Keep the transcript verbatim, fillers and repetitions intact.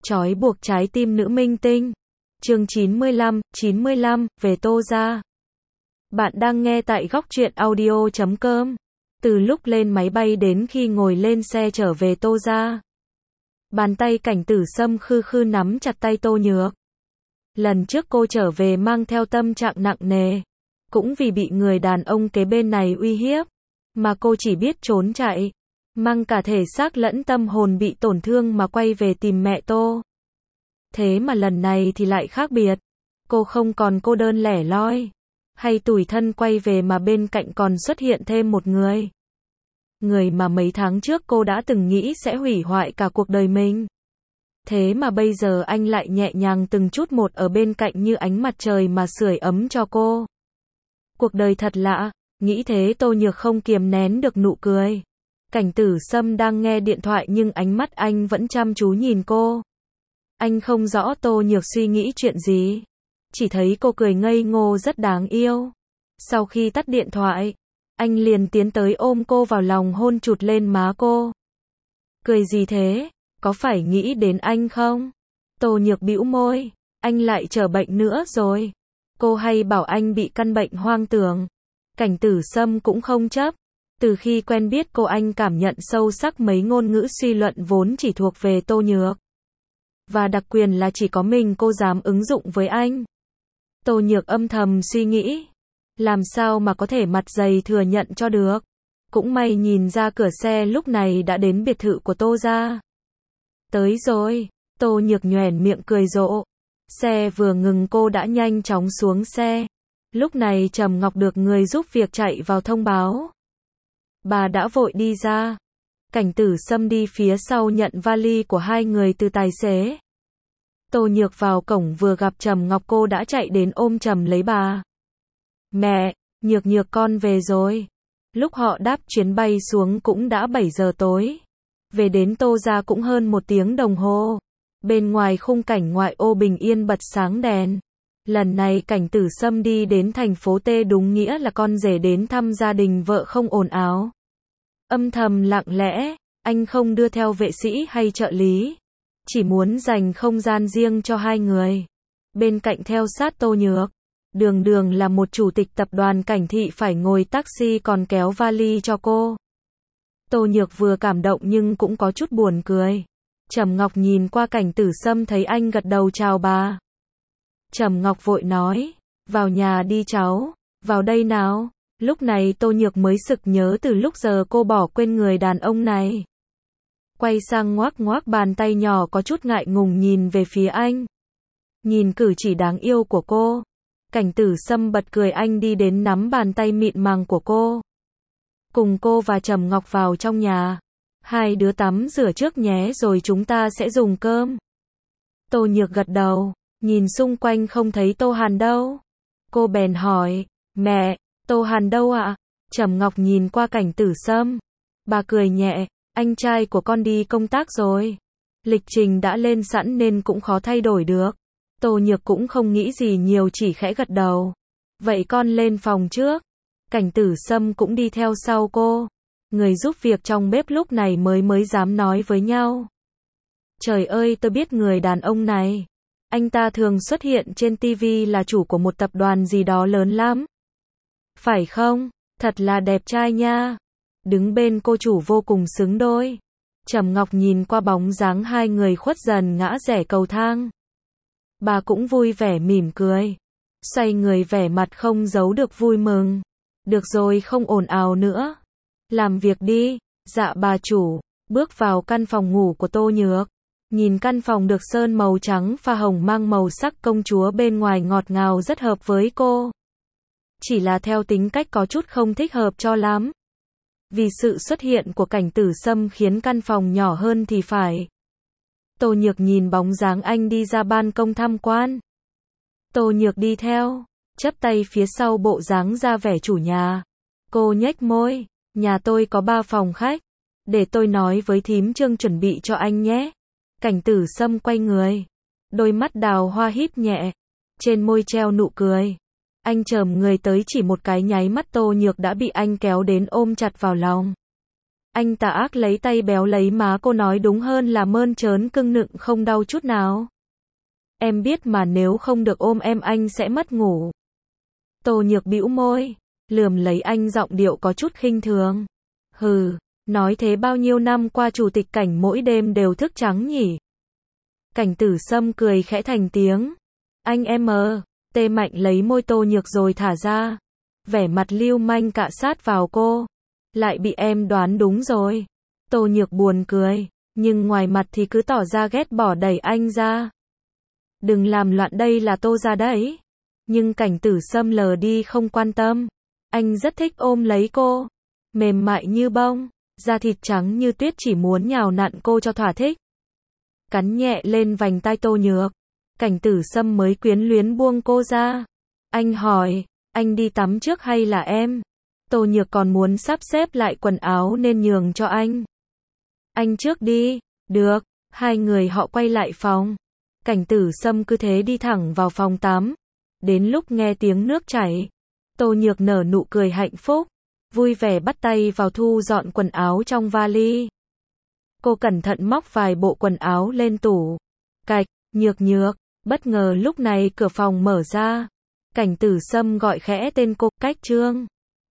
Trói buộc trái tim nữ minh tinh. Chương chín mươi lăm, chín mươi lăm, về Tô gia. Bạn đang nghe tại góc truyện audio chấm com. Từ lúc lên máy bay đến khi ngồi lên xe trở về Tô gia. Bàn tay Cảnh Tử Sâm khư khư nắm chặt tay Tô Nhược. Lần trước cô trở về mang theo tâm trạng nặng nề. Cũng vì bị người đàn ông kế bên này uy hiếp. Mà cô chỉ biết trốn chạy. Mang cả thể xác lẫn tâm hồn bị tổn thương mà quay về tìm mẹ Tô. Thế mà lần này thì lại khác biệt. Cô không còn cô đơn lẻ loi. Hay tủi thân quay về mà bên cạnh còn xuất hiện thêm một người. Người mà mấy tháng trước cô đã từng nghĩ sẽ hủy hoại cả cuộc đời mình. Thế mà bây giờ anh lại nhẹ nhàng từng chút một ở bên cạnh như ánh mặt trời mà sưởi ấm cho cô. Cuộc đời thật lạ, nghĩ thế Tô Nhược không kiềm nén được nụ cười. Cảnh Tử Sâm đang nghe điện thoại nhưng ánh mắt anh vẫn chăm chú nhìn cô. Anh không rõ Tô Nhược suy nghĩ chuyện gì. Chỉ thấy cô cười ngây ngô rất đáng yêu. Sau khi tắt điện thoại, anh liền tiến tới ôm cô vào lòng hôn chụt lên má cô. Cười gì thế? Có phải nghĩ đến anh không? Tô Nhược bĩu môi. Anh lại trở bệnh nữa rồi. Cô hay bảo anh bị căn bệnh hoang tưởng. Cảnh Tử Sâm cũng không chấp. Từ khi quen biết cô anh cảm nhận sâu sắc mấy ngôn ngữ suy luận vốn chỉ thuộc về Tô Nhược. Và đặc quyền là chỉ có mình cô dám ứng dụng với anh. Tô Nhược âm thầm suy nghĩ. Làm sao mà có thể mặt dày thừa nhận cho được. Cũng may nhìn ra cửa xe lúc này đã đến biệt thự của Tô gia. Tới rồi. Tô Nhược nhoẻn miệng cười rộ. Xe vừa ngừng cô đã nhanh chóng xuống xe. Lúc này Trầm Ngọc được người giúp việc chạy vào thông báo. Bà đã vội đi ra. Cảnh Tử Sâm đi phía sau nhận vali của hai người từ tài xế. Tô Nhược vào cổng vừa gặp Trầm Ngọc cô đã chạy đến ôm chầm lấy bà. Mẹ, Nhược Nhược con về rồi. Lúc họ đáp chuyến bay xuống cũng đã bảy giờ tối. Về đến Tô gia cũng hơn một tiếng đồng hồ. Bên ngoài khung cảnh ngoại ô bình yên bật sáng đèn. Lần này Cảnh Tử Sâm đi đến thành phố T đúng nghĩa là con rể đến thăm gia đình vợ không ồn ào. Âm thầm lặng lẽ, anh không đưa theo vệ sĩ hay trợ lý. Chỉ muốn dành không gian riêng cho hai người. Bên cạnh theo sát Tô Nhược. Đường đường là một chủ tịch tập đoàn Cảnh thị phải ngồi taxi còn kéo vali cho cô. Tô Nhược vừa cảm động nhưng cũng có chút buồn cười. Trầm Ngọc nhìn qua Cảnh Tử Sâm thấy anh gật đầu chào bà. Trầm Ngọc vội nói, vào nhà đi cháu, vào đây nào. Lúc này Tô Nhược mới sực nhớ từ lúc giờ cô bỏ quên người đàn ông này. Quay sang ngoác ngoác bàn tay nhỏ có chút ngại ngùng nhìn về phía anh. Nhìn cử chỉ đáng yêu của cô. Cảnh Tử Sâm bật cười anh đi đến nắm bàn tay mịn màng của cô. Cùng cô và Trầm Ngọc vào trong nhà. Hai đứa tắm rửa trước nhé rồi chúng ta sẽ dùng cơm. Tô Nhược gật đầu. Nhìn xung quanh không thấy Tô Hàn đâu. Cô bèn hỏi, mẹ, Tô Hàn đâu ạ? Trầm Ngọc nhìn qua Cảnh Tử Sâm. Bà cười nhẹ, anh trai của con đi công tác rồi. Lịch trình đã lên sẵn nên cũng khó thay đổi được. Tô Nhược cũng không nghĩ gì nhiều chỉ khẽ gật đầu. Vậy con lên phòng trước. Cảnh Tử Sâm cũng đi theo sau cô. Người giúp việc trong bếp lúc này mới mới dám nói với nhau. Trời ơi tôi biết người đàn ông này. Anh ta thường xuất hiện trên ti vi là chủ của một tập đoàn gì đó lớn lắm. Phải không? Thật là đẹp trai nha. Đứng bên cô chủ vô cùng xứng đôi. Trầm Ngọc nhìn qua bóng dáng hai người khuất dần ngã rẽ cầu thang. Bà cũng vui vẻ mỉm cười. Xoay người vẻ mặt không giấu được vui mừng. Được rồi không ồn ào nữa. Làm việc đi. Dạ bà chủ. Bước vào căn phòng ngủ của Tô Nhược. Nhìn căn phòng được sơn màu trắng pha hồng mang màu sắc công chúa bên ngoài ngọt ngào rất hợp với cô. Chỉ là theo tính cách có chút không thích hợp cho lắm. Vì sự xuất hiện của Cảnh Tử Sâm khiến căn phòng nhỏ hơn thì phải. Tô Nhược nhìn bóng dáng anh đi ra ban công tham quan. Tô Nhược đi theo, chắp tay phía sau bộ dáng ra vẻ chủ nhà. Cô nhếch môi, nhà tôi có ba phòng khách. Để tôi nói với thím Trương chuẩn bị cho anh nhé. Cảnh Tử Sâm quay người. Đôi mắt đào hoa híp nhẹ. Trên môi treo nụ cười. Anh chồm người tới chỉ một cái nháy mắt Tô Nhược đã bị anh kéo đến ôm chặt vào lòng. Anh tà ác lấy tay béo lấy má cô, nói đúng hơn là mơn trớn cưng nựng không đau chút nào. Em biết mà, nếu không được ôm em anh sẽ mất ngủ. Tô Nhược bĩu môi, lườm lấy anh, giọng điệu có chút khinh thường. Hừ, nói thế bao nhiêu năm qua chủ tịch Cảnh mỗi đêm đều thức trắng nhỉ? Cảnh Tử Sâm cười khẽ thành tiếng. Anh em mờ, tê mạnh lấy môi Tô Nhược rồi thả ra. Vẻ mặt lưu manh cạ sát vào cô. Lại bị em đoán đúng rồi. Tô Nhược buồn cười, nhưng ngoài mặt thì cứ tỏ ra ghét bỏ đẩy anh ra. Đừng làm loạn, đây là Tô gia đấy. Nhưng Cảnh Tử Sâm lờ đi không quan tâm. Anh rất thích ôm lấy cô. Mềm mại như bông, da thịt trắng như tuyết, chỉ muốn nhào nặn cô cho thỏa thích. Cắn nhẹ lên vành tai Tô Nhược. Cảnh Tử Sâm mới quyến luyến buông cô ra. Anh hỏi, anh đi tắm trước hay là em? Tô Nhược còn muốn sắp xếp lại quần áo nên nhường cho anh. Anh trước đi. Được. Hai người họ quay lại phòng. Cảnh Tử Sâm cứ thế đi thẳng vào phòng tắm. Đến lúc nghe tiếng nước chảy, Tô Nhược nở nụ cười hạnh phúc, vui vẻ bắt tay vào thu dọn quần áo trong vali. Cô cẩn thận móc vài bộ quần áo lên tủ. Cạch, Nhược Nhược, bất ngờ lúc này cửa phòng mở ra. Cảnh Tử Sâm gọi khẽ tên cô, Cách Trương.